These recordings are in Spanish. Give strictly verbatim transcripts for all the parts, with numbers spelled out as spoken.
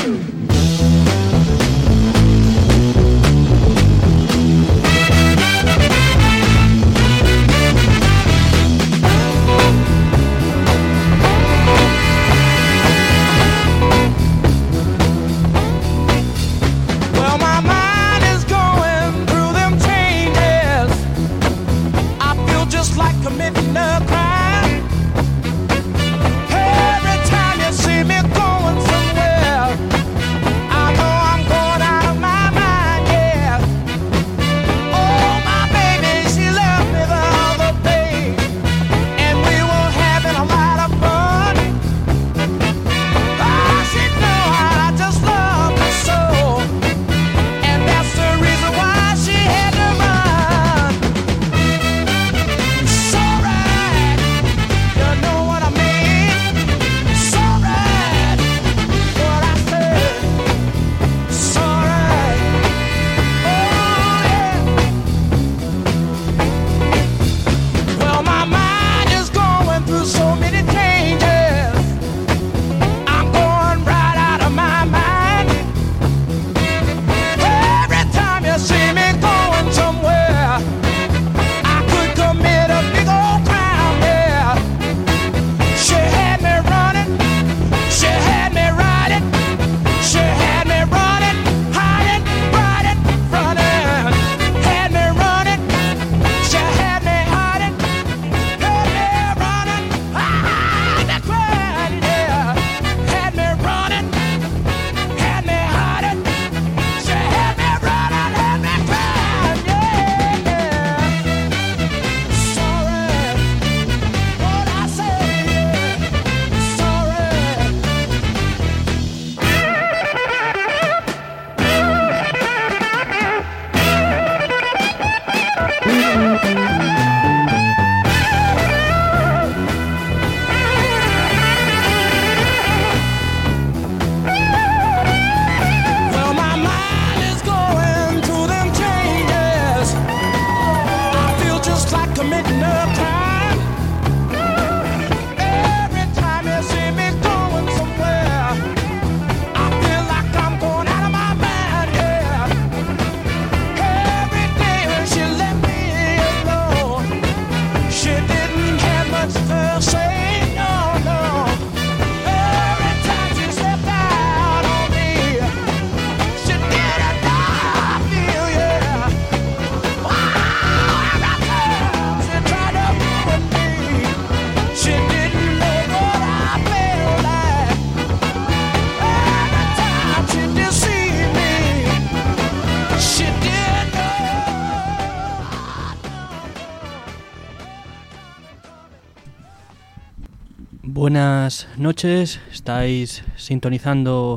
Buenas noches, estáis sintonizando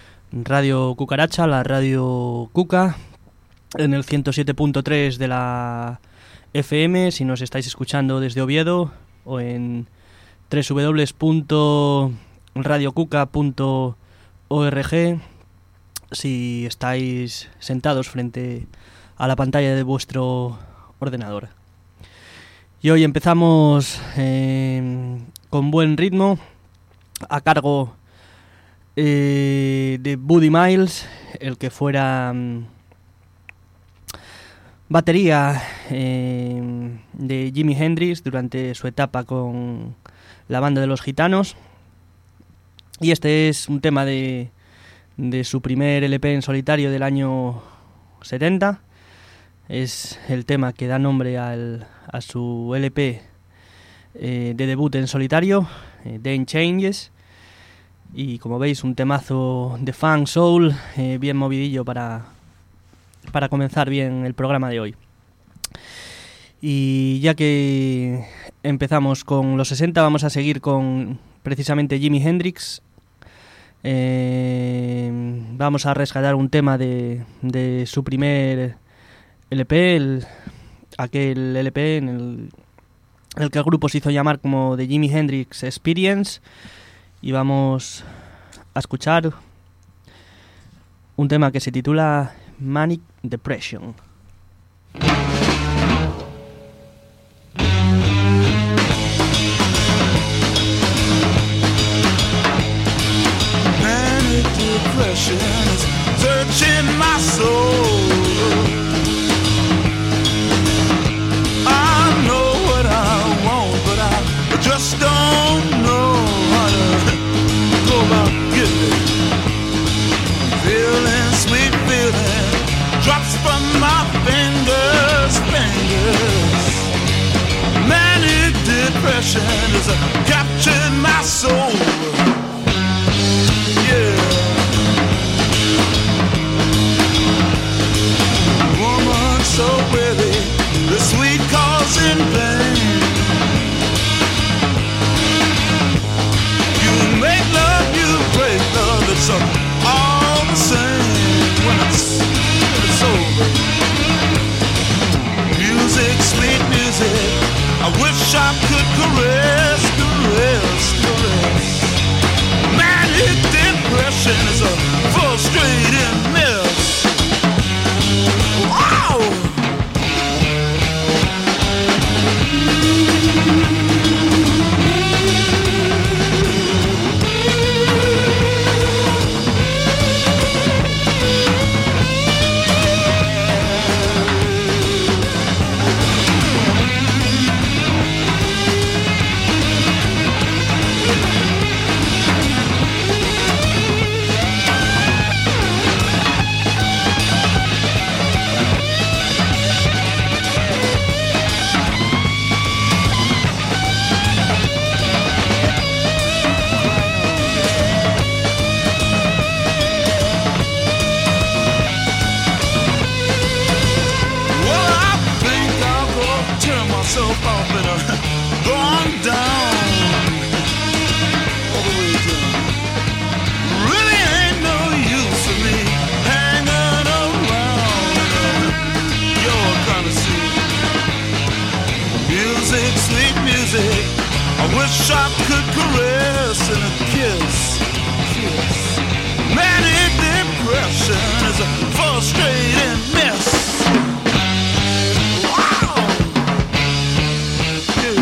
Radio Cucaracha, la Radio Cuca, en el ciento siete punto tres de la F M, si nos estáis escuchando desde Oviedo, o en doble u doble u doble u punto radio cuca punto org, si estáis sentados frente a la pantalla de vuestro ordenador. Y hoy empezamos eh, con buen ritmo, a cargo eh, de Buddy Miles, el que fuera um, batería eh, de Jimi Hendrix durante su etapa con la banda de los Gitanos. Y este es un tema de, de su primer L P en solitario del año setenta. Es el tema que da nombre al, a su L P eh, de debut en solitario, eh, Then Changes. Y como veis, un temazo de funk soul, eh, bien movidillo para, para comenzar bien el programa de hoy. Y ya que empezamos con los sesenta, vamos a seguir con precisamente Jimi Hendrix. Eh, vamos a rescatar un tema de, de su primer L P, el, aquel L P en el, el que el grupo se hizo llamar como The Jimi Hendrix Experience, y vamos a escuchar un tema que se titula Manic Depression. Manic depression. depression is uh, capturing my soul. Yeah. Woman so pretty, the sweet cause in vain. You make love, you break love, it's uh, all the same when it's, when it's over. Music, sweet music, I wish I could caress, caress, caress. Manic depression is a frustrating mess. Wow! Wish I could caress and a kiss, kiss. Manic depression is a frustrating mess. Wow! Yeah.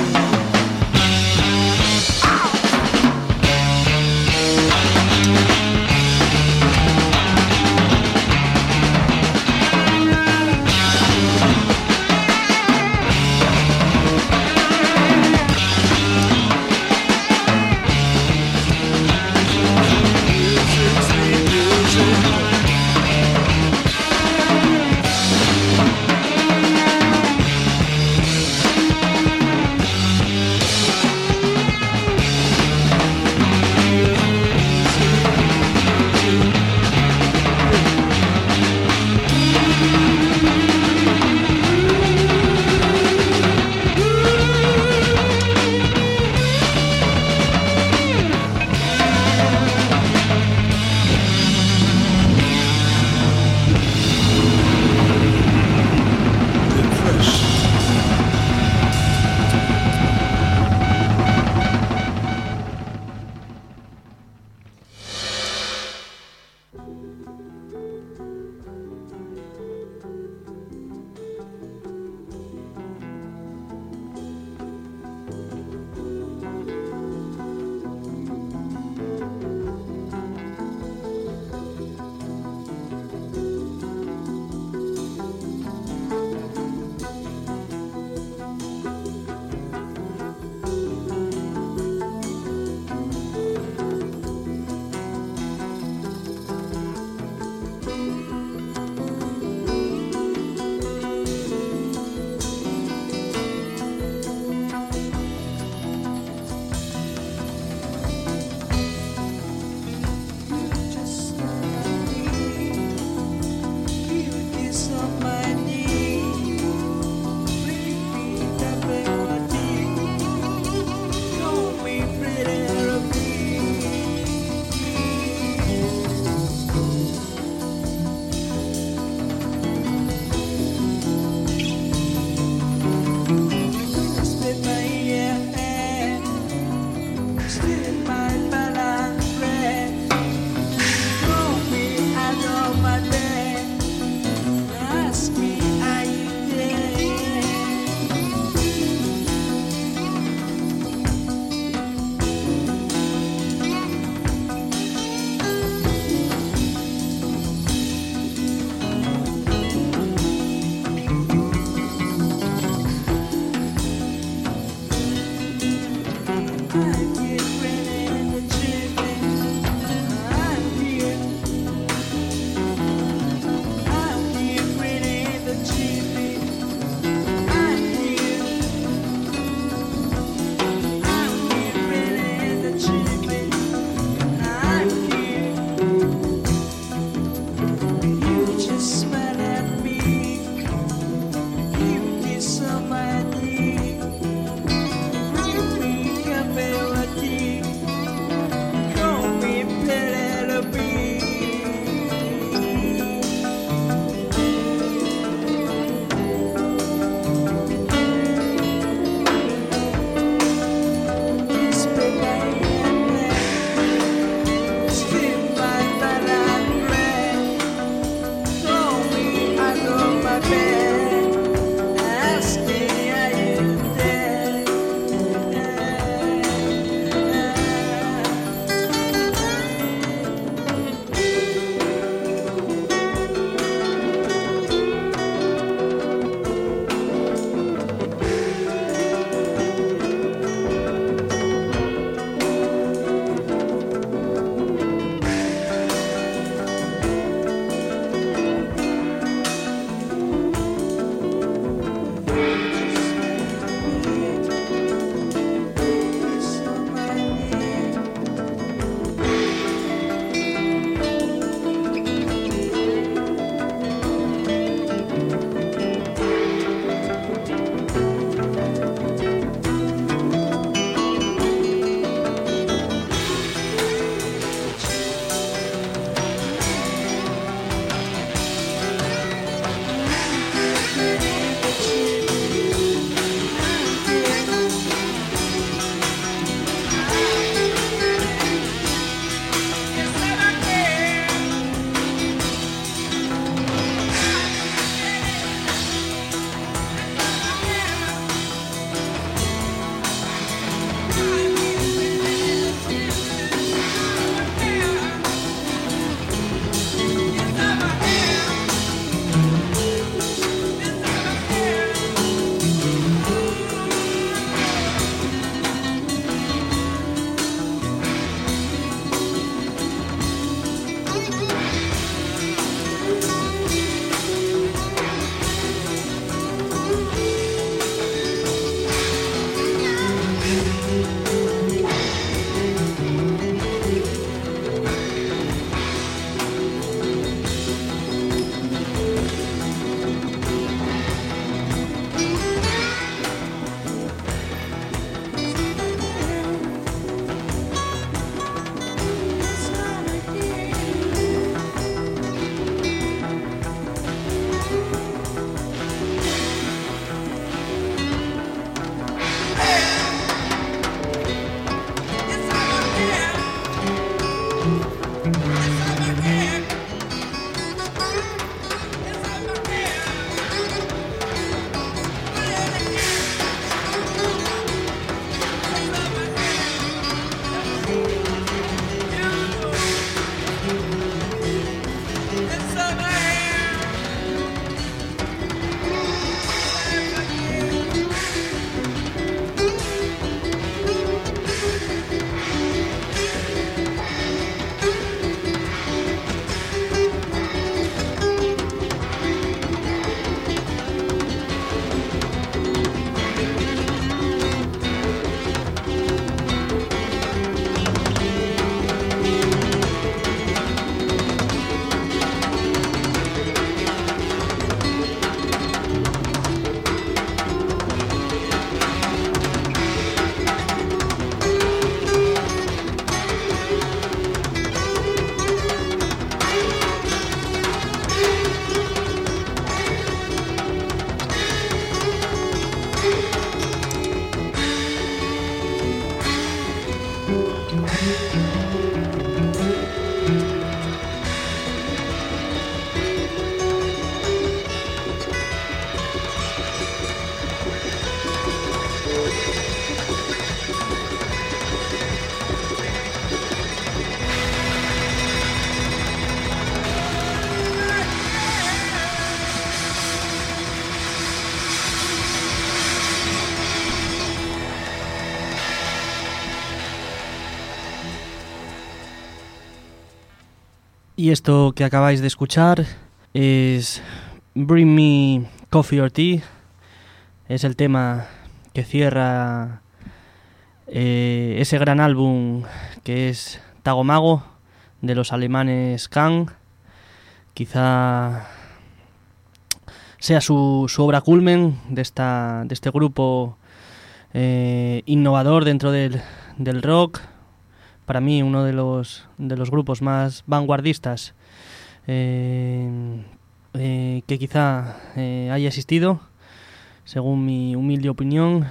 Y esto que acabáis de escuchar es Bring Me Coffee or Tea. Es el tema que cierra eh, ese gran álbum que es Tagomago, de los alemanes Can. Quizá sea su, su obra culmen de, esta, de este grupo eh, innovador dentro del, del rock. Para mí uno de los, de los grupos más vanguardistas eh, eh, que quizá eh, haya existido, según mi humilde opinión.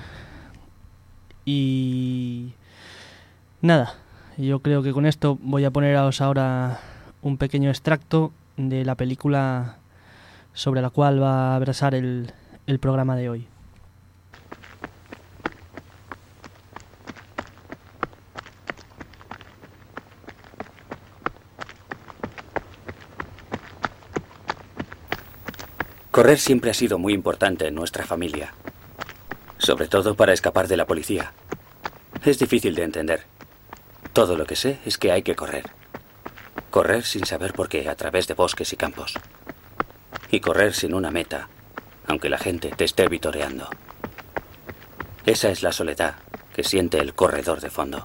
Y nada, yo creo que con esto voy a poneros ahora un pequeño extracto de la película sobre la cual va a versar el, el programa de hoy. Correr siempre ha sido muy importante en nuestra familia, sobre todo para escapar de la policía. Es difícil de entender. Todo lo que sé es que hay que correr. Correr sin saber por qué a través de bosques y campos. Y correr sin una meta, aunque la gente te esté vitoreando. Esa es la soledad que siente el corredor de fondo.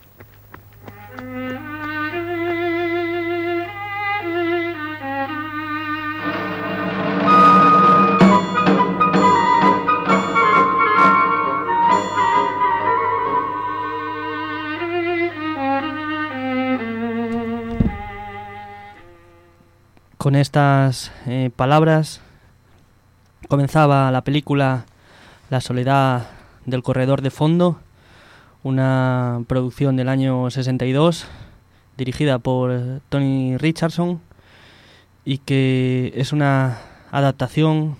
Con estas eh, palabras comenzaba la película La soledad del corredor de fondo, una producción del año sesenta y dos, dirigida por Tony Richardson, y que es una adaptación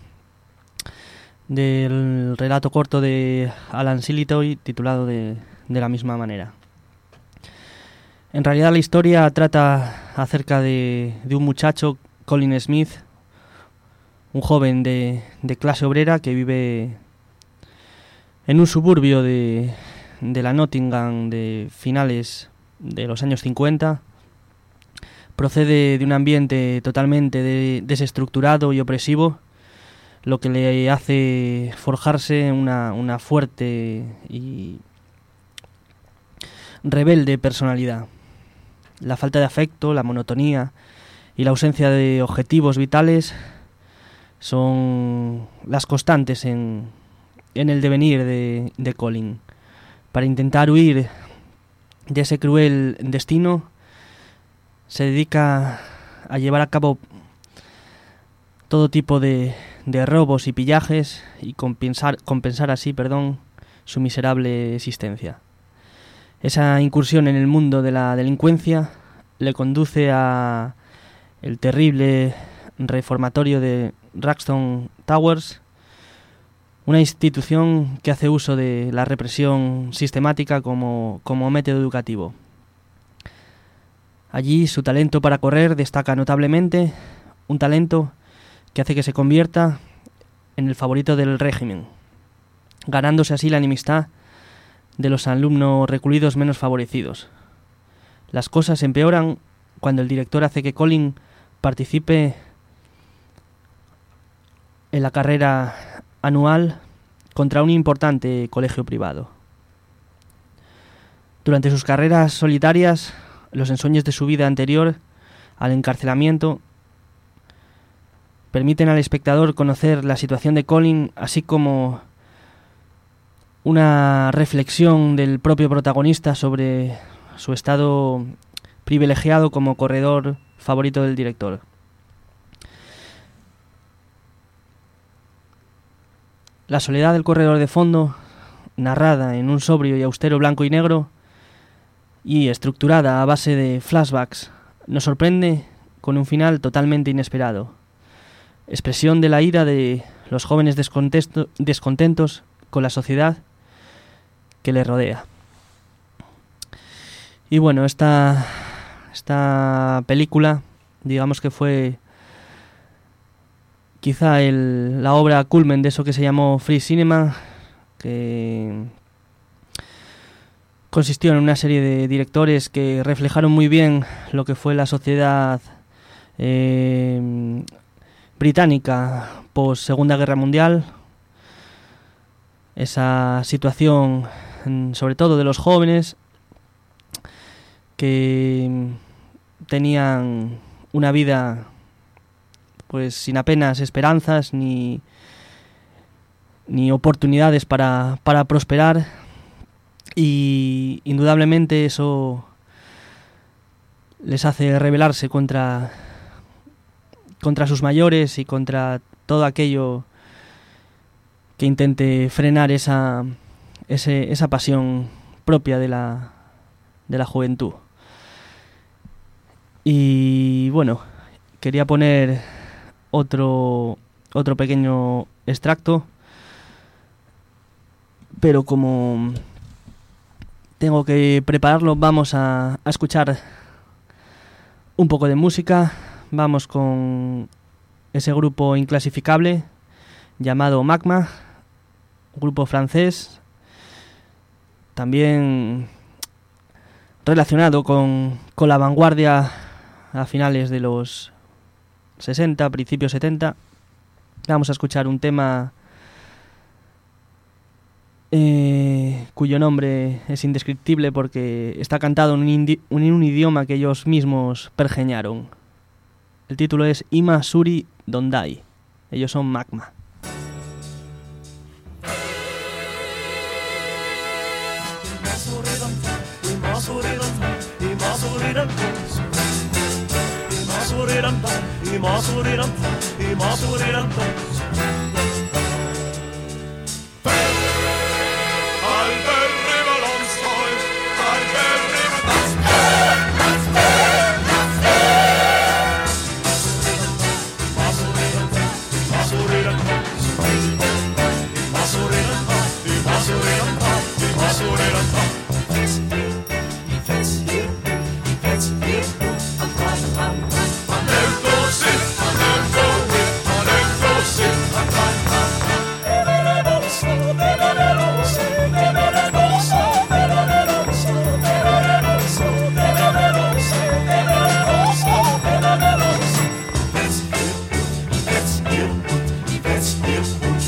del relato corto de Alan Sillitoe titulado de, de la misma manera. En realidad la historia trata acerca de, de un muchacho, Colin Smith, un joven de, de clase obrera que vive en un suburbio de, de la Nottingham de finales de los años cincuenta. Procede de un ambiente totalmente de, desestructurado y opresivo, lo que le hace forjarse una, una fuerte y rebelde personalidad. La falta de afecto, la monotonía y la ausencia de objetivos vitales son las constantes en, en el devenir de, de Colin. Para intentar huir de ese cruel destino, se dedica a llevar a cabo todo tipo de, de robos y pillajes y compensar, compensar así, perdón, su miserable existencia. Esa incursión en el mundo de la delincuencia le conduce a el terrible reformatorio de Ragstone Towers, una institución que hace uso de la represión sistemática como, como método educativo. Allí su talento para correr destaca notablemente, un talento que hace que se convierta en el favorito del régimen, ganándose así la enemistad de los alumnos recluidos menos favorecidos. Las cosas empeoran cuando el director hace que Colin participe en la carrera anual contra un importante colegio privado. Durante sus carreras solitarias, los ensueños de su vida anterior al encarcelamiento permiten al espectador conocer la situación de Colin, así como una reflexión del propio protagonista sobre su estado privilegiado como corredor favorito del director. La soledad del corredor de fondo, narrada en un sobrio y austero blanco y negro y estructurada a base de flashbacks, nos sorprende con un final totalmente inesperado. Expresión de la ira de los jóvenes descontentos con la sociedad que les rodea. Y bueno, esta, esta película, digamos que fue quizá el, la obra culmen de eso que se llamó Free Cinema, que consistió en una serie de directores que reflejaron muy bien lo que fue la sociedad eh, británica post Segunda Guerra Mundial, esa situación sobre todo de los jóvenes que tenían una vida pues sin apenas esperanzas ni, ni oportunidades para, para prosperar, y indudablemente eso les hace rebelarse contra, contra sus mayores y contra todo aquello que intente frenar esa, ese, esa pasión propia de la, de la juventud. Y bueno, quería poner otro, otro pequeño extracto, pero como tengo que prepararlo, vamos a, a escuchar un poco de música. Vamos con ese grupo inclasificable llamado Magma, grupo francés, también relacionado con, con la vanguardia a finales de los sesenta, principios setenta. Vamos a escuchar un tema eh, cuyo nombre es indescriptible porque está cantado en un, indi- en un idioma que ellos mismos pergeñaron. El título es Ima Suri Dondai. Ellos son Magma.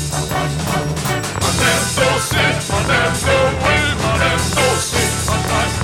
Adesso sì, adesso qui, adesso sì,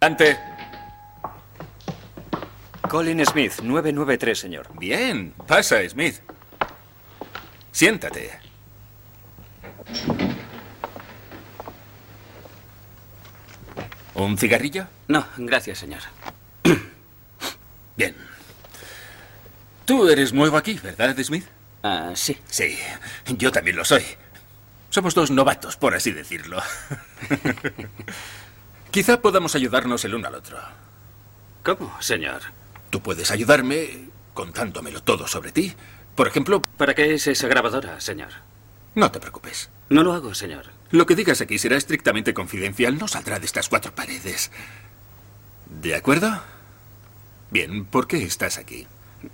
Ante. Colin Smith, nueve nueve tres, señor. Bien, pasa, Smith. Siéntate. ¿Un cigarrillo? No, gracias, señor. Bien. Tú eres nuevo aquí, ¿verdad, Smith? Ah, sí. Sí, yo también lo soy. Somos dos novatos, por así decirlo. Quizá podamos ayudarnos el uno al otro. ¿Cómo, señor? Tú puedes ayudarme contándomelo todo sobre ti. Por ejemplo... ¿Para qué es esa grabadora, señor? No te preocupes. No lo hago, señor. Lo que digas aquí será estrictamente confidencial. No saldrá de estas cuatro paredes. ¿De acuerdo? Bien, ¿por qué estás aquí?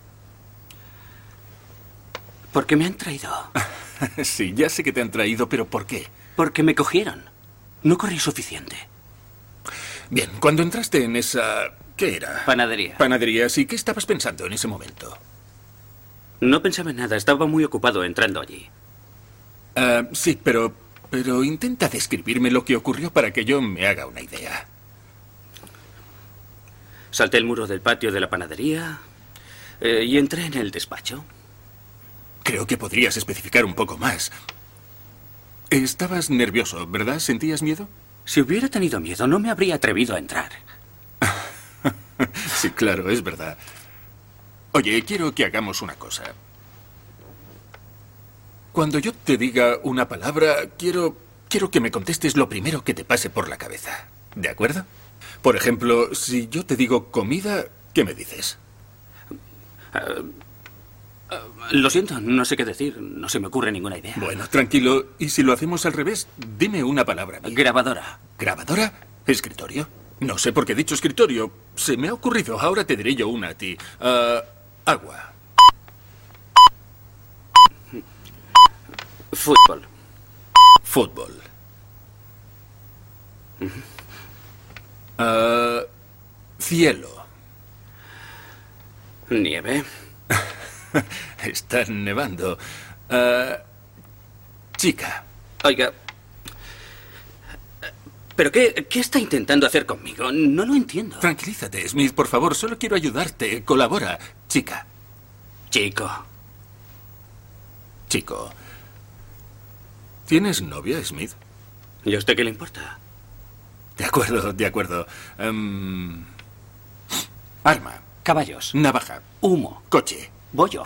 Porque me han traído. Sí, ya sé que te han traído, pero ¿por qué? Porque me cogieron. No corrí suficiente. Bien, cuando entraste en esa... ¿Qué era? Panadería. Panadería, sí. ¿Qué estabas pensando en ese momento? No pensaba en nada. Estaba muy ocupado entrando allí. Uh, sí, pero... Pero intenta describirme lo que ocurrió para que yo me haga una idea. Salté el muro del patio de la panadería eh, y entré en el despacho. Creo que podrías especificar un poco más. Estabas nervioso, ¿verdad? ¿Sentías miedo? Si hubiera tenido miedo, no me habría atrevido a entrar. Sí, claro, es verdad. Oye, quiero que hagamos una cosa. Cuando yo te diga una palabra, quiero, quiero que me contestes lo primero que te pase por la cabeza. ¿De acuerdo? Por ejemplo, si yo te digo comida, ¿qué me dices? Uh, uh, lo siento, no sé qué decir. No se me ocurre ninguna idea. Bueno, tranquilo. ¿Y si lo hacemos al revés? Dime una palabra. Grabadora. ¿Grabadora? ¿Escritorio? No sé por qué he dicho escritorio. Se me ha ocurrido. Ahora te diré yo una a ti. Uh, agua. Fútbol. Fútbol. Uh, cielo. Nieve. Está nevando. Uh, chica. Oiga. ¿Pero qué, qué está intentando hacer conmigo? No lo entiendo. Tranquilízate, Smith, por favor. Solo quiero ayudarte. Colabora. Chica. Chico. Chico. ¿Tienes novia, Smith? ¿Y a usted qué le importa? De acuerdo, de acuerdo. Um, arma. Caballos. Navaja. Humo. Coche. Bollo.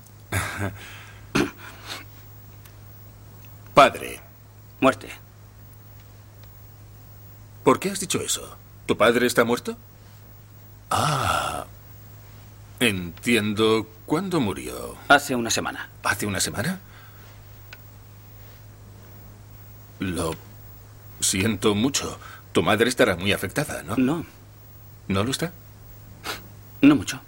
Padre. Muerte. ¿Por qué has dicho eso? ¿Tu padre está muerto? Ah. Entiendo. ¿Cuándo murió? Hace una semana. ¿Hace una semana? Lo siento mucho. Tu madre estará muy afectada, ¿no? No. ¿No lo está? No mucho.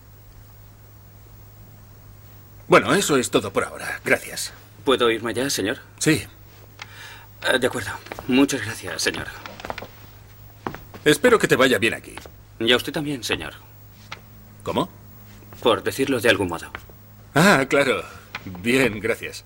Bueno, eso es todo por ahora. Gracias. ¿Puedo irme ya, señor? Sí. Uh, de acuerdo. Muchas gracias, señor. Espero que te vaya bien aquí. Y a usted también, señor. ¿Cómo? Por decirlo de algún modo. Ah, claro. Bien, gracias.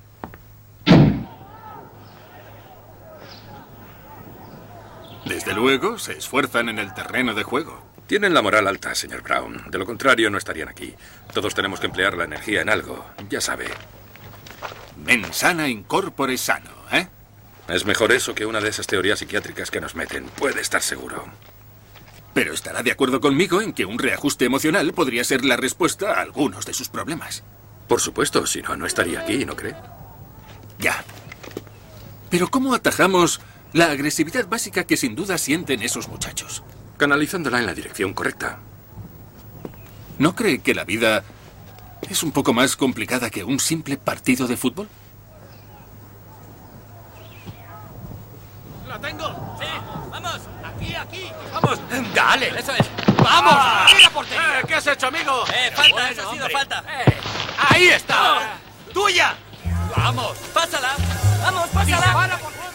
Desde luego, se esfuerzan en el terreno de juego. Tienen la moral alta, señor Brown. De lo contrario, no estarían aquí. Todos tenemos que emplear la energía en algo. Ya sabe. Mens sana in corpore sano, ¿eh? Es mejor eso que una de esas teorías psiquiátricas que nos meten. Puede estar seguro. Pero estará de acuerdo conmigo en que un reajuste emocional podría ser la respuesta a algunos de sus problemas. Por supuesto, si no, no estaría aquí, ¿no cree? Ya. Pero ¿cómo atajamos la agresividad básica que sin duda sienten esos muchachos? Canalizándola en la dirección correcta. ¿No cree que la vida es un poco más complicada que un simple partido de fútbol? ¡Lo tengo! ¡Sí! ¡Vamos! ¡Aquí, aquí! ¡Vamos! ¡Dale! ¡Eso es! ¡Vamos! ¡Ah! ¡Mira por ti! Eh, ¿Qué has hecho, amigo? ¡Eh, falta! Bueno, ¡eso ha sido hombre. falta! Eh. ¡Ahí está! ¡Oh! ¡Tuya! ¡Vamos! ¡Pásala! ¡Vamos, pásala! ¡Dispara por fuera!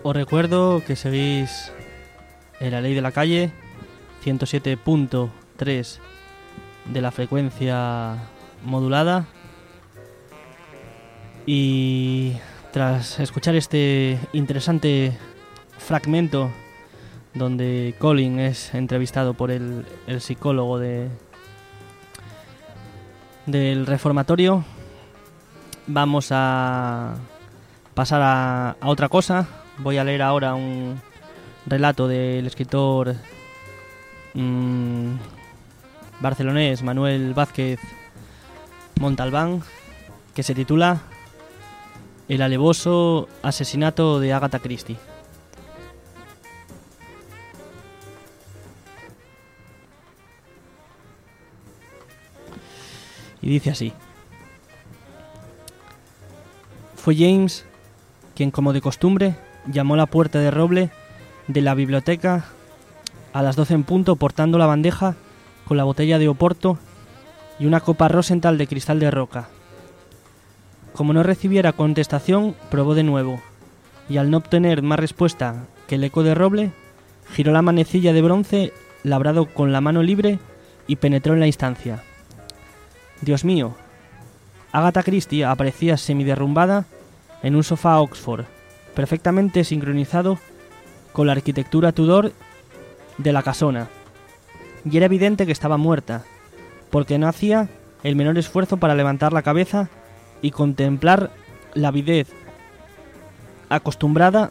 os recuerdo que seguís en La Ley de la Calle, ciento siete punto tres de la frecuencia modulada. Y tras escuchar este interesante fragmento donde Colin es entrevistado por el, el psicólogo de del reformatorio, vamos a pasar a, a otra cosa. Voy a leer ahora un relato del escritor mmm, barcelonés Manuel Vázquez Montalbán, que se titula El alevoso asesinato de Agatha Christie. Y dice así: fue James quien, como de costumbre, llamó a la puerta de roble de la biblioteca a las doce en punto, portando la bandeja con la botella de Oporto y una copa Rosenthal de cristal de roca. Como no recibiera contestación, probó de nuevo, y al no obtener más respuesta que el eco de roble, giró la manecilla de bronce labrado con la mano libre y penetró en la instancia. Dios mío, Agatha Christie aparecía semiderrumbada en un sofá Oxford, perfectamente sincronizado con la arquitectura Tudor de la casona, y era evidente que estaba muerta, porque no hacía el menor esfuerzo para levantar la cabeza y contemplar la avidez acostumbrada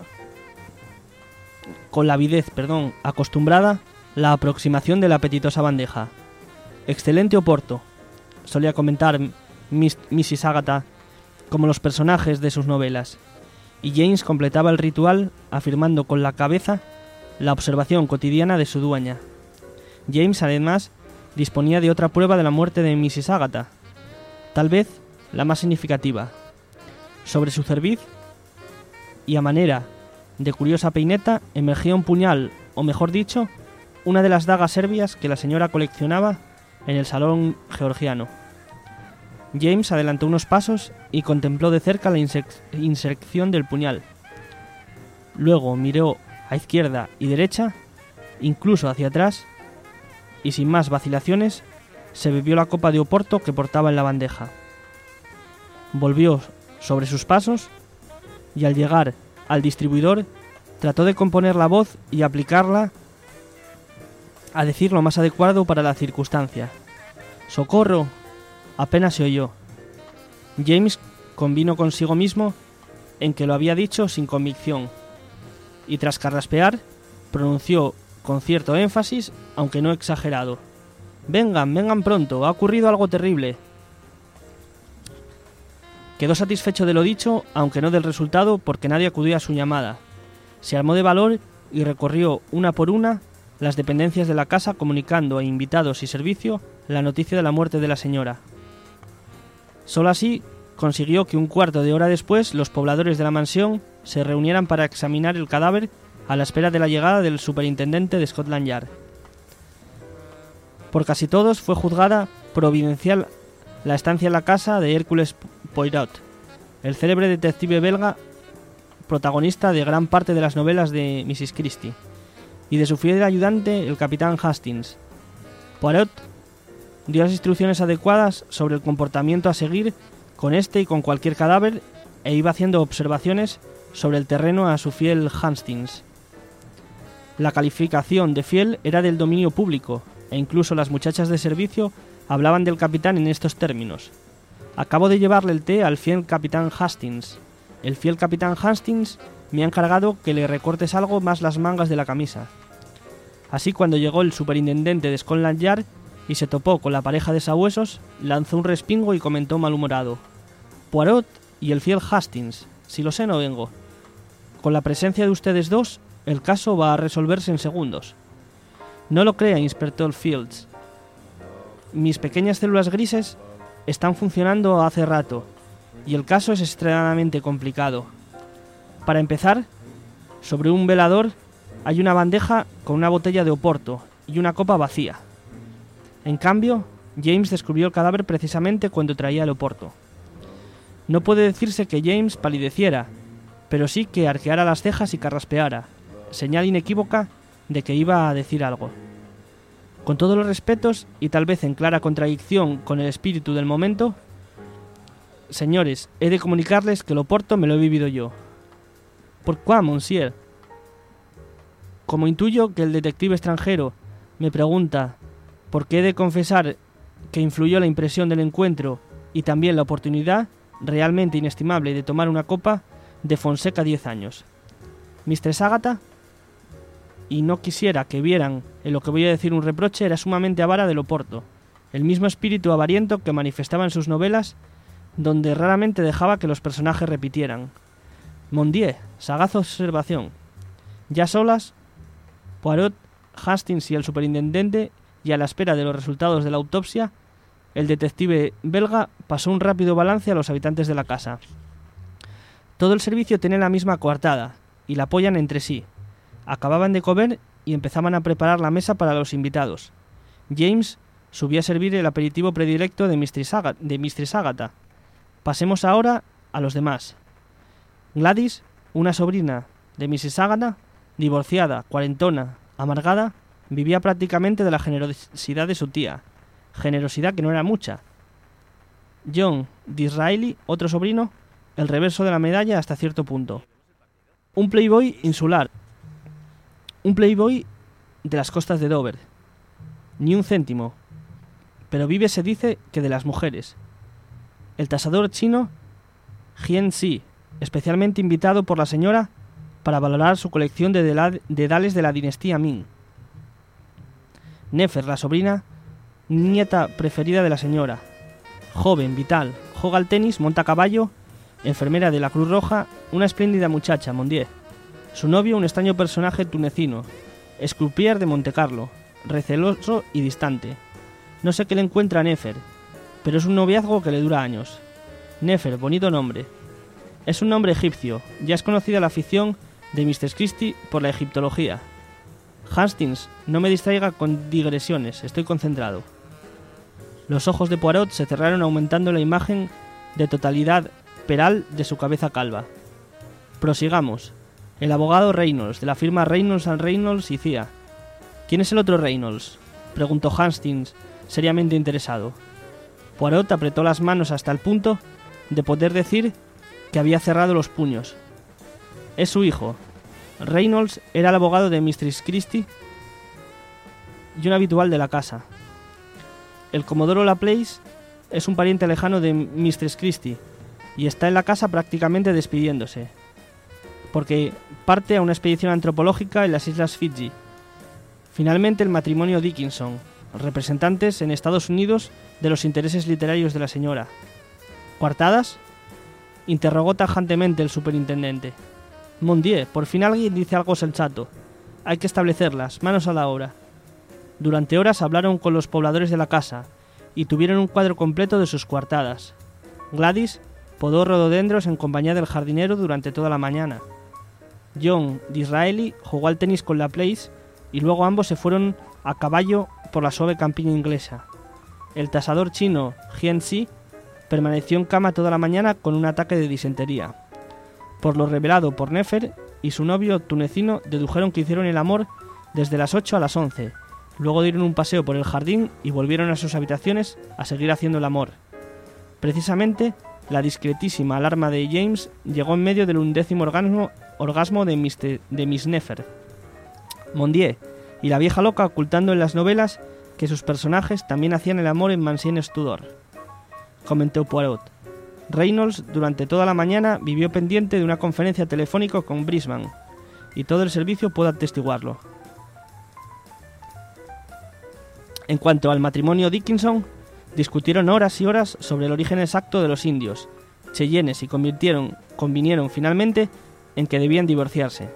con la avidez, perdón, acostumbrada la aproximación de la apetitosa bandeja. Excelente Oporto, solía comentar Miss, missis Agatha como los personajes de sus novelas, y James completaba el ritual afirmando con la cabeza la observación cotidiana de su dueña. James, además, disponía de otra prueba de la muerte de missis Agatha, tal vez la más significativa. Sobre su cerviz, y a manera de curiosa peineta, emergía un puñal, o mejor dicho, una de las dagas serbias que la señora coleccionaba en el salón georgiano. James adelantó unos pasos y contempló de cerca la insec- inserción del puñal. Luego miró a izquierda y derecha, incluso hacia atrás, y sin más vacilaciones, se bebió la copa de Oporto que portaba en la bandeja. Volvió sobre sus pasos y al llegar al distribuidor trató de componer la voz y aplicarla a decir lo más adecuado para la circunstancia. ¡Socorro! Apenas se oyó. James convino consigo mismo en que lo había dicho sin convicción, y tras carraspear, pronunció con cierto énfasis, aunque no exagerado: «Vengan, vengan pronto, ha ocurrido algo terrible». Quedó satisfecho de lo dicho, aunque no del resultado, porque nadie acudió a su llamada. Se armó de valor y recorrió una por una las dependencias de la casa, comunicando a invitados y servicio la noticia de la muerte de la señora. Solo así consiguió que un cuarto de hora después los pobladores de la mansión se reunieran para examinar el cadáver a la espera de la llegada del superintendente de Scotland Yard. Por casi todos fue juzgada providencial la estancia en la casa de Hércules Poirot, el célebre detective belga protagonista de gran parte de las novelas de missis Christie, y de su fiel ayudante, el capitán Hastings. Poirot dio las instrucciones adecuadas sobre el comportamiento a seguir con este y con cualquier cadáver, e iba haciendo observaciones sobre el terreno a su fiel Hastings. La calificación de fiel era del dominio público, e incluso las muchachas de servicio hablaban del capitán en estos términos: «Acabo de llevarle el té al fiel capitán Hastings. El fiel capitán Hastings me ha encargado que le recortes algo más las mangas de la camisa». Así, cuando llegó el superintendente de Scotland Yard y se topó con la pareja de sabuesos, lanzó un respingo y comentó malhumorado: «Poirot y el fiel Hastings, si lo sé no vengo. Con la presencia de ustedes dos, el caso va a resolverse en segundos». «No lo crea, inspector Fields. Mis pequeñas células grises están funcionando hace rato, y el caso es extremadamente complicado. Para empezar, sobre un velador hay una bandeja con una botella de Oporto y una copa vacía. En cambio, James descubrió el cadáver precisamente cuando traía el Oporto. No puede decirse que James palideciera, pero sí que arqueara las cejas y carraspeara, señal inequívoca de que iba a decir algo. Con todos los respetos, y tal vez en clara contradicción con el espíritu del momento, señores, he de comunicarles que el Oporto me lo he vivido yo. ¿Pourquoi, monsieur? Como intuyo que el detective extranjero me pregunta por qué he de confesar que influyó la impresión del encuentro y también la oportunidad, realmente inestimable, de tomar una copa de Fonseca diez años. Mistress Agatha, y no quisiera que vieran en lo que voy a decir un reproche, era sumamente avara del Oporto, el mismo espíritu avariento que manifestaba en sus novelas, donde raramente dejaba que los personajes repitieran. Mon Dieu, sagaz observación. Ya solas, Poirot, Hastings y el superintendente, y a la espera de los resultados de la autopsia, el detective belga pasó un rápido balance a los habitantes de la casa. Todo el servicio tiene la misma coartada, y la apoyan entre sí. Acababan de comer y empezaban a preparar la mesa para los invitados. James subió a servir el aperitivo predilecto de Mistress Agatha, de Mistress Agatha. Pasemos ahora a los demás. Gladys, una sobrina de missus Agatha, divorciada, cuarentona, amargada, vivía prácticamente de la generosidad de su tía, generosidad que no era mucha. John Disraeli, otro sobrino, el reverso de la medalla hasta cierto punto. Un playboy insular, un playboy de las costas de Dover. Ni un céntimo, pero vive, se dice, que de las mujeres. El tasador chino Hien Si, especialmente invitado por la señora para valorar su colección de dedales de la dinastía Ming. Nefer, la sobrina, nieta preferida de la señora. Joven, vital, juega al tenis, monta a caballo, enfermera de la Cruz Roja, una espléndida muchacha, mon Dieu. Su novio, un extraño personaje tunecino, escrupier de Montecarlo, receloso y distante. No sé qué le encuentra a Nefer, pero es un noviazgo que le dura años. Nefer, bonito nombre. Es un nombre egipcio, ya es conocida la afición de mistress Christie por la egiptología. Hastings, no me distraiga con digresiones, estoy concentrado. Los ojos de Poirot se cerraron aumentando la imagen de totalidad peral de su cabeza calva. Prosigamos. El abogado Reynolds, de la firma Reynolds and Reynolds y Cía. ¿Quién es el otro Reynolds?, preguntó Hastings, seriamente interesado. Poirot apretó las manos hasta el punto de poder decir que había cerrado los puños. Es su hijo. Reynolds era el abogado de mistress Christie y un habitual de la casa. El comodoro Laplace es un pariente lejano de mistress Christie y está en la casa prácticamente despidiéndose, porque parte a una expedición antropológica en las Islas Fiji. Finalmente, el matrimonio Dickinson, representantes en Estados Unidos de los intereses literarios de la señora. ¿Coartadas?, interrogó tajantemente el superintendente. Mon Dieu, por fin alguien dice algo sensato. Hay que establecerlas, manos a la obra. Durante horas hablaron con los pobladores de la casa y tuvieron un cuadro completo de sus coartadas. Gladys podó rododendros en compañía del jardinero durante toda la mañana. John Disraeli jugó al tenis con Laplace y luego ambos se fueron a caballo por la suave campiña inglesa. El tasador chino Hien Si permaneció en cama toda la mañana con un ataque de disentería. Por lo revelado por Nefer y su novio tunecino, dedujeron que hicieron el amor desde las ocho a las once. Luego dieron un paseo por el jardín y volvieron a sus habitaciones a seguir haciendo el amor. Precisamente, la discretísima alarma de James llegó en medio del undécimo orgasmo, orgasmo de, Mister, de Miss Nefer. Mon Dieu, y la vieja loca ocultando en las novelas que sus personajes también hacían el amor en mansiones Tudor, comentó Poirot. Reynolds durante toda la mañana vivió pendiente de una conferencia telefónica con Brisbane, y todo el servicio puede atestiguarlo. En cuanto al matrimonio Dickinson, discutieron horas y horas sobre el origen exacto de los indios, cheyennes, y convirtieron, convinieron finalmente en que debían divorciarse.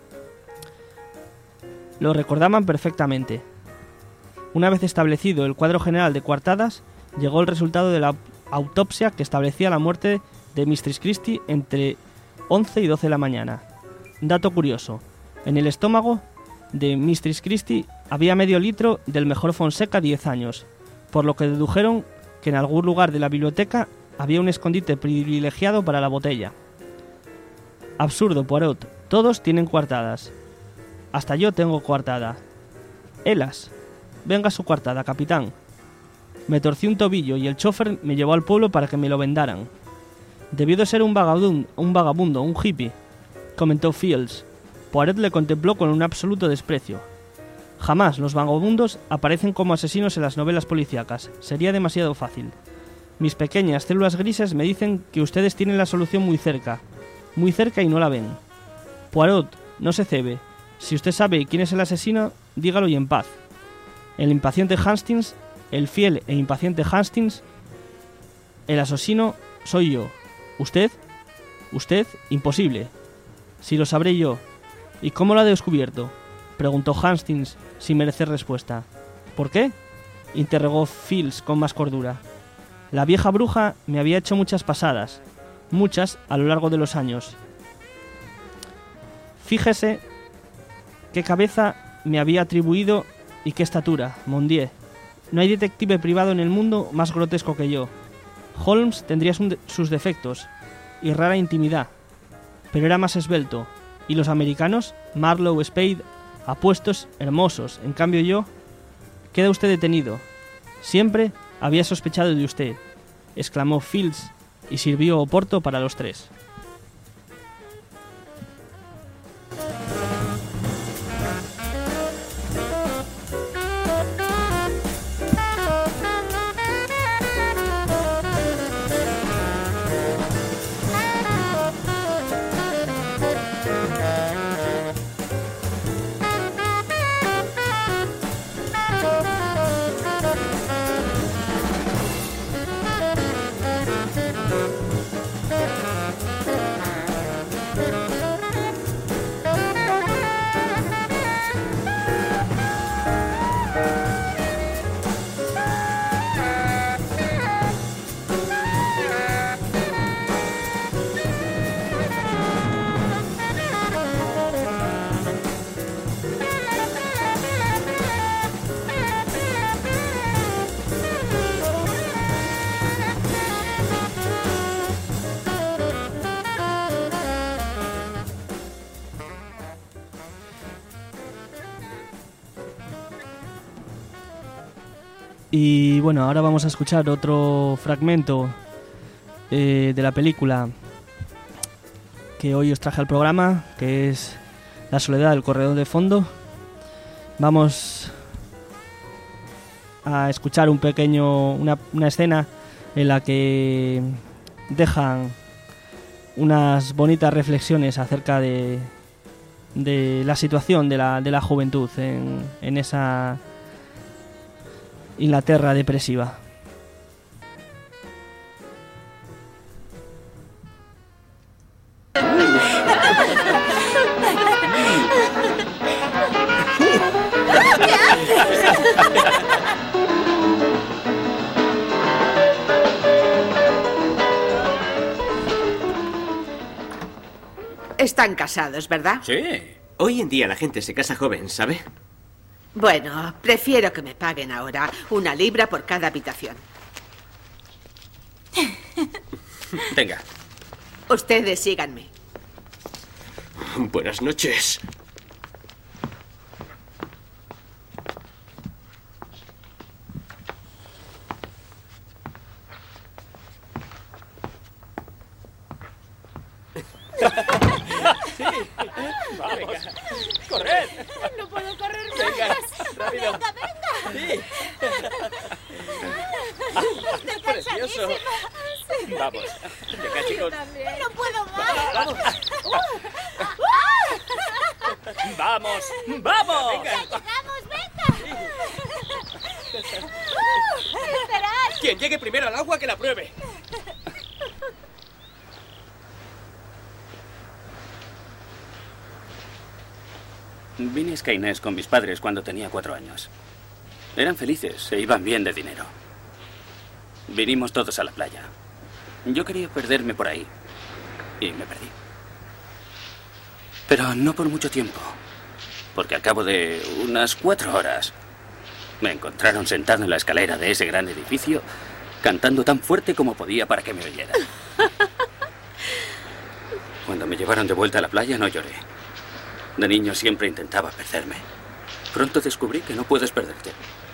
Lo recordaban perfectamente. Una vez establecido el cuadro general de coartadas, llegó el resultado de la autopsia que establecía la muerte de mistress Christie entre once y doce de la mañana. Dato curioso: en el estómago de mistress Christie había medio litro del mejor Fonseca diez años, por lo que dedujeron que en algún lugar de la biblioteca había un escondite privilegiado para la botella. Absurdo, Poirot. Todos tienen coartadas. Hasta yo tengo coartada. Elas. Venga su coartada, capitán. Me torcí un tobillo y el chofer me llevó al pueblo para que me lo vendaran. Debió de ser un vagabundo, un vagabundo, un hippie, comentó Fields. Poirot le contempló con un absoluto desprecio. Jamás los vagabundos aparecen como asesinos en las novelas policíacas. Sería demasiado fácil. Mis pequeñas células grises me dicen que ustedes tienen la solución muy cerca. Muy cerca y no la ven. Poirot, no se cebe. Si usted sabe quién es el asesino, dígalo y en paz. El impaciente Hastings, el fiel e impaciente Hastings, el asesino soy yo. ¿Usted? ¿Usted? Imposible. Si lo sabré yo. ¿Y cómo lo ha descubierto?, preguntó Hastings sin merecer respuesta. ¿Por qué?, interrogó Fields con más cordura. La vieja bruja me había hecho muchas pasadas, muchas a lo largo de los años. Fíjese qué cabeza me había atribuido y qué estatura, mon Dieu. No hay detective privado en el mundo más grotesco que yo. Holmes tendría sus defectos y rara intimidad, pero era más esbelto. Y los americanos, Marlowe, Spade, apuestos, hermosos. En cambio yo, queda usted detenido. Siempre había sospechado de usted, exclamó Fields, y sirvió Oporto para los tres. Y bueno, ahora vamos a escuchar otro fragmento eh, de la película que hoy os traje al programa, que es La soledad del corredor de fondo. Vamos a escuchar un pequeño, una, una escena en la que dejan unas bonitas reflexiones acerca de, de la situación de la, de la juventud en, en esa Inglaterra depresiva. Están casados, ¿verdad? Sí. Hoy en día la gente se casa joven, ¿sabe? Bueno, prefiero que me paguen ahora una libra por cada habitación. Venga. Ustedes síganme. Buenas noches. Sí. Vamos. Corred. No puedo correr más. Venga, rápido. Venga, venga. Sí. Estoy Precioso. cansadísima. Sí. Vamos. Venga, chicos. No puedo más. Vamos. Vamos. Vamos. Ya llegamos, venga. Uh, esperad. Quien llegue primero al agua que la pruebe. Vine a Skegness con mis padres cuando tenía cuatro años. Eran felices, se iban bien de dinero. Vinimos todos a la playa. Yo quería perderme por ahí. Y me perdí. Pero no por mucho tiempo. Porque al cabo de unas cuatro horas me encontraron sentado en la escalera de ese gran edificio, cantando tan fuerte como podía para que me oyeran. Cuando me me llevaron de vuelta a la playa no lloré. De niño siempre intentaba perderme. Pronto descubrí que no puedes perderte.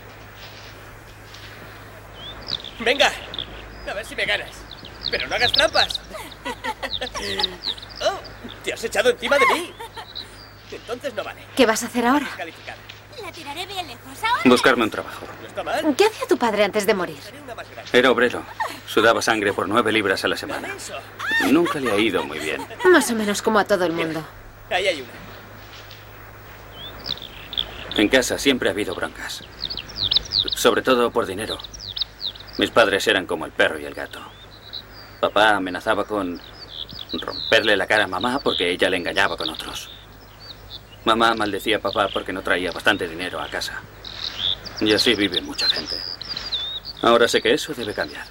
Venga, a ver si me ganas. Pero no hagas trampas. Oh, te has echado encima de mí. Entonces no vale. ¿Qué vas a hacer ahora? Descalificada. La tiraré bien lejos. Ahora. Buscarme un trabajo. No está mal. ¿Qué hacía tu padre antes de morir? Haré una más grande. Era obrero. Sudaba sangre por nueve libras a la semana. Eso. Nunca le ha ido muy bien. Más o menos como a todo el mundo. Ahí hay una. En casa siempre ha habido broncas. Sobre todo por dinero. Mis padres eran como el perro y el gato. Papá amenazaba con romperle la cara a mamá porque ella le engañaba con otros. Mamá maldecía a papá porque no traía bastante dinero a casa. Y así vive mucha gente. Ahora sé que eso debe cambiar.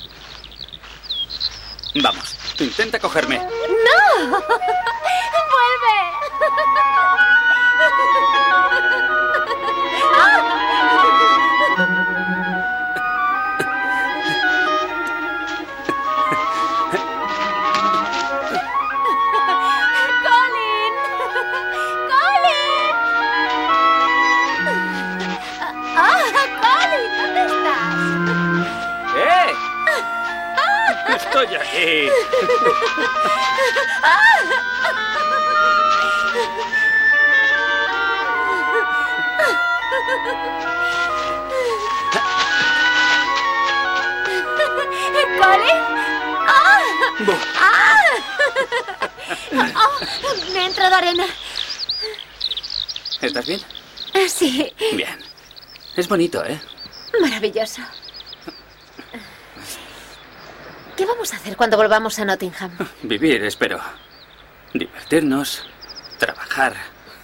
Vamos, intenta cogerme. ¡No! ¡Vuelve! ¡Colin! ¡Colin! ¡Ah, Colin! ¿Dónde estás? ¡Eh! ¡Estoy aquí! ¿Colin? ¡Ah! Bu- ¡Ah! Oh, me ha entrado arena. ¿Estás bien? Sí, Bien. Es bonito, ¿eh? maravilloso. ¿Qué vamos a hacer cuando volvamos a Nottingham? Vivir, espero. Divertirnos. Trabajar.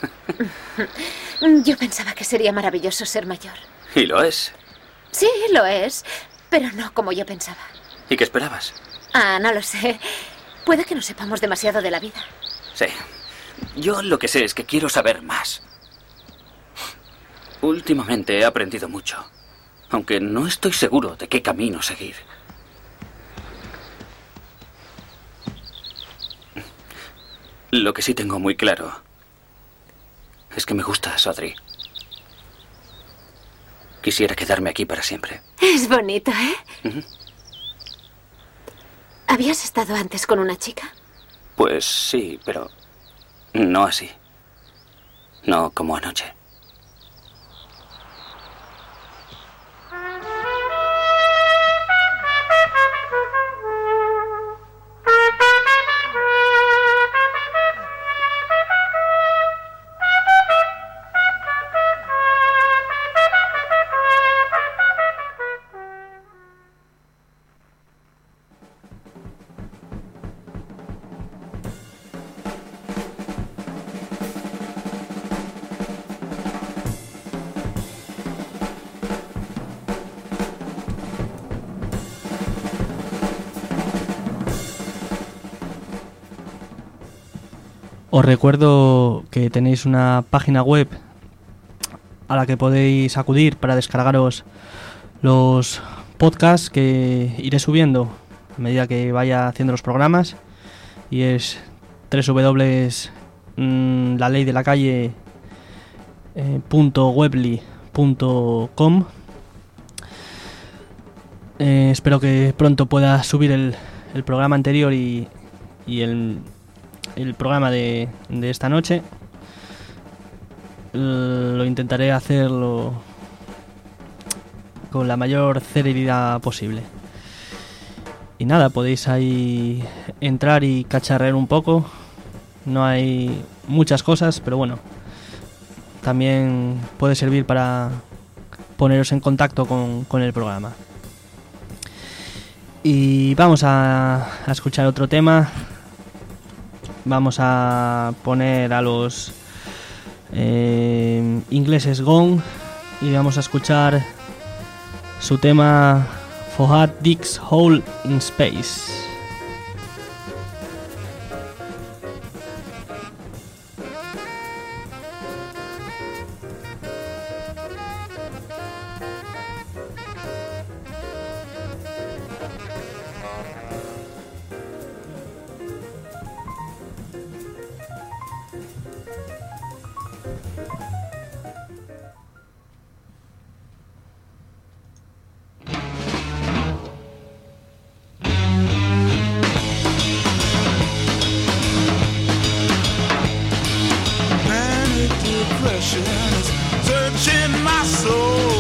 Yo pensaba que sería maravilloso ser mayor. Y lo es. Sí, lo es, pero no como yo pensaba. ¿Y qué esperabas? Ah, no lo sé. Puede que no sepamos demasiado de la vida. Sí. Yo lo que sé es que quiero saber más. Últimamente he aprendido mucho, aunque no estoy seguro de qué camino seguir. Lo que sí tengo muy claro es que me gusta Sodri. Quisiera quedarme aquí para siempre. Es bonito, ¿eh? Ujú. ¿Habías estado antes con una chica? Pues sí, pero no así. No como anoche. Os recuerdo que tenéis una página web a la que podéis acudir para descargaros los podcasts que iré subiendo a medida que vaya haciendo los programas, y es doble u doble u doble u punto la ley de la calle punto webly punto com. Eh, espero que pronto pueda subir el, el programa anterior y, y el, el programa de, de esta noche. Lo intentaré hacerlo con la mayor celeridad posible. Y nada, podéis ahí entrar y cacharrear un poco. No hay muchas cosas, pero bueno, también puede servir para poneros en contacto con, con el programa. Y vamos a, a escuchar otro tema. Vamos a poner a los eh, ingleses Gone y vamos a escuchar su tema Fahad Digs Hole in Space. Manic depression is searching my soul.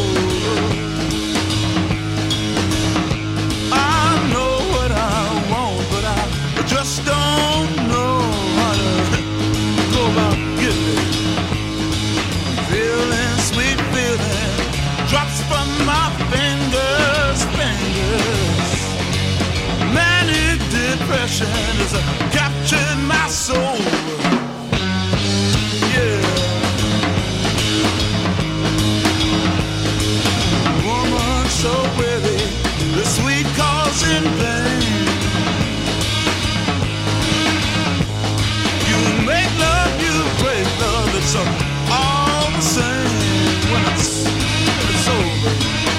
I know what I want, but I just don't know how to go about getting it. Feeling, sweet feeling, drops from my fingers, fingers. Manic depression has captured my soul. Yeah. Woman so pretty, the sweet cause in vain. You make love, you break love, it's all the same when it's, when it's over.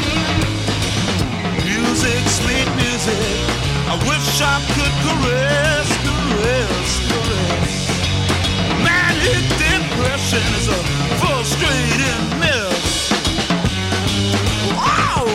Music, sweet music, I wish I could caress, caress, caress. Manic depression is a frustrating mess. Wow!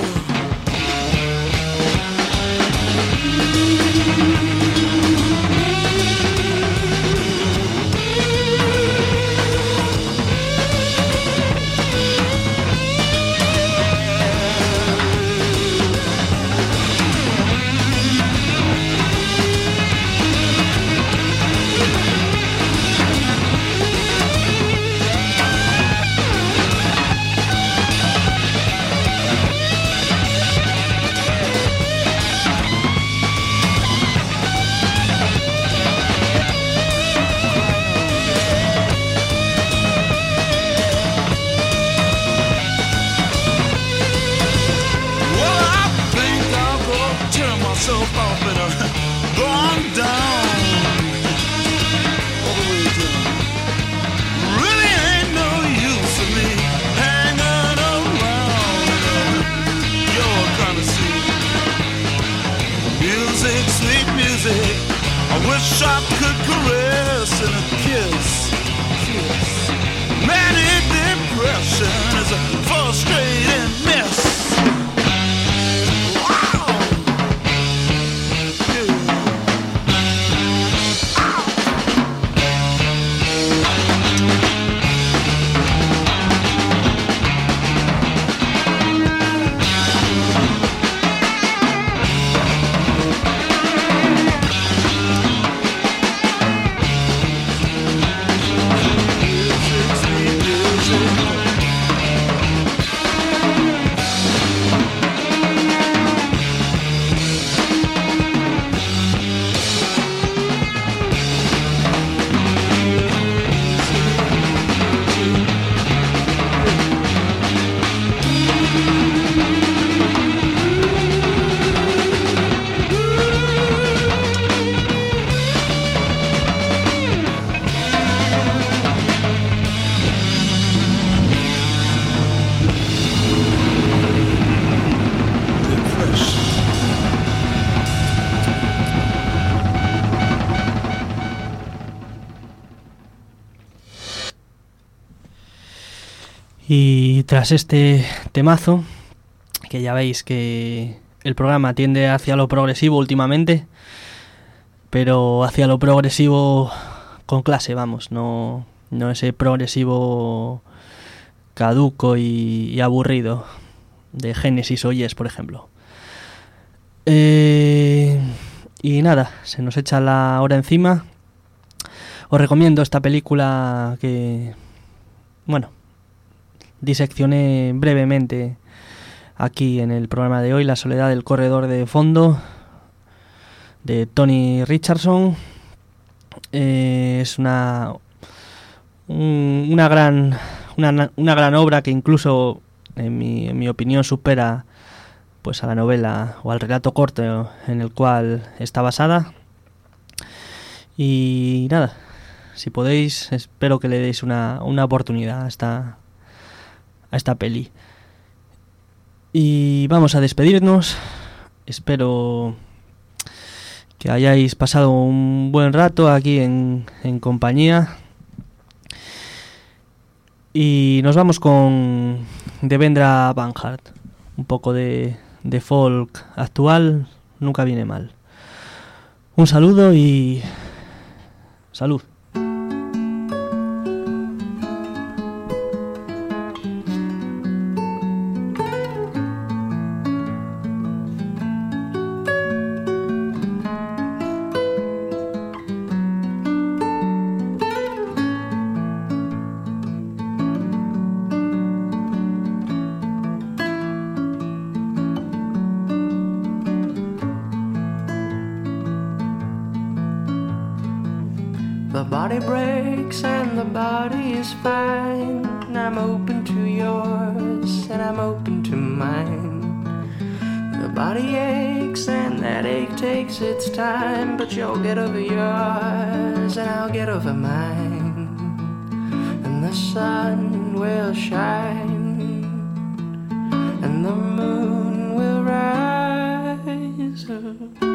Myself off and uh, gone down all the way down. Really ain't no use of me hanging around your kind of scene. Music, sweet music, I wish I could caress and a kiss, kiss. Manic depression is a frustrating mess. Y tras este temazo, que ya veis que el programa tiende hacia lo progresivo últimamente, pero hacia lo progresivo con clase, vamos, no, no ese progresivo caduco y, y aburrido de Genesis o Yes, por ejemplo. Eh, y nada, se nos echa la hora encima. Os recomiendo esta película que, bueno, diseccioné brevemente aquí en el programa de hoy, La soledad del corredor de fondo, de Tony Richardson. Eh, es una un, una gran una, una gran obra que incluso en mi, en mi opinión supera pues a la novela o al relato corto en el cual está basada. Y nada, si podéis, espero que le deis una, una oportunidad a esta a esta peli. Y vamos a despedirnos. Espero que hayáis pasado un buen rato aquí en, en compañía. Y nos vamos con Devendra Banhart. Un poco de, de folk actual nunca viene mal. Un saludo y salud. The body breaks and the body is fine. I'm open to yours and I'm open to mine. The body aches and that ache takes its time, but you'll get over yours and I'll get over mine. And the sun will shine and the moon will rise up.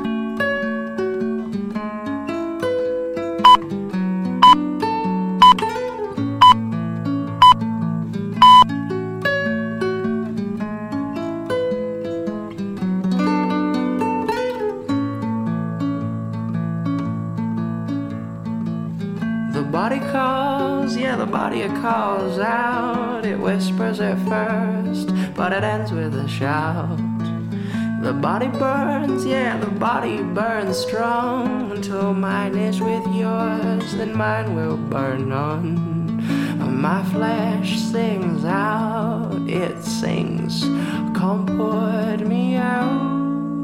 The body calls, yeah, the body it calls out. It whispers at first, but it ends with a shout. The body burns, yeah, the body burns strong. Until mine is with yours, then mine will burn on. My flesh sings out, it sings, come put me out.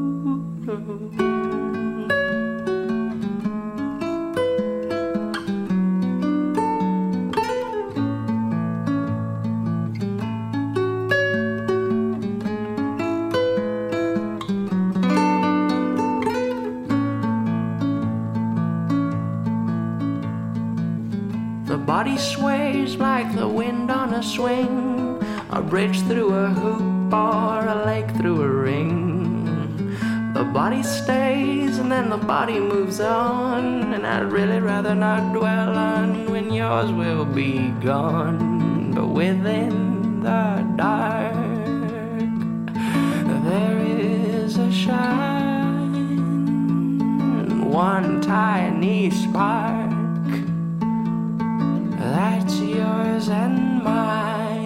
The body sways like the wind on a swing, a bridge through a hoop or a lake through a ring. The body stays and then the body moves on, and I'd really rather not dwell on when yours will be gone. But within the dark there is a shine, one tiny spark that's yours and mine.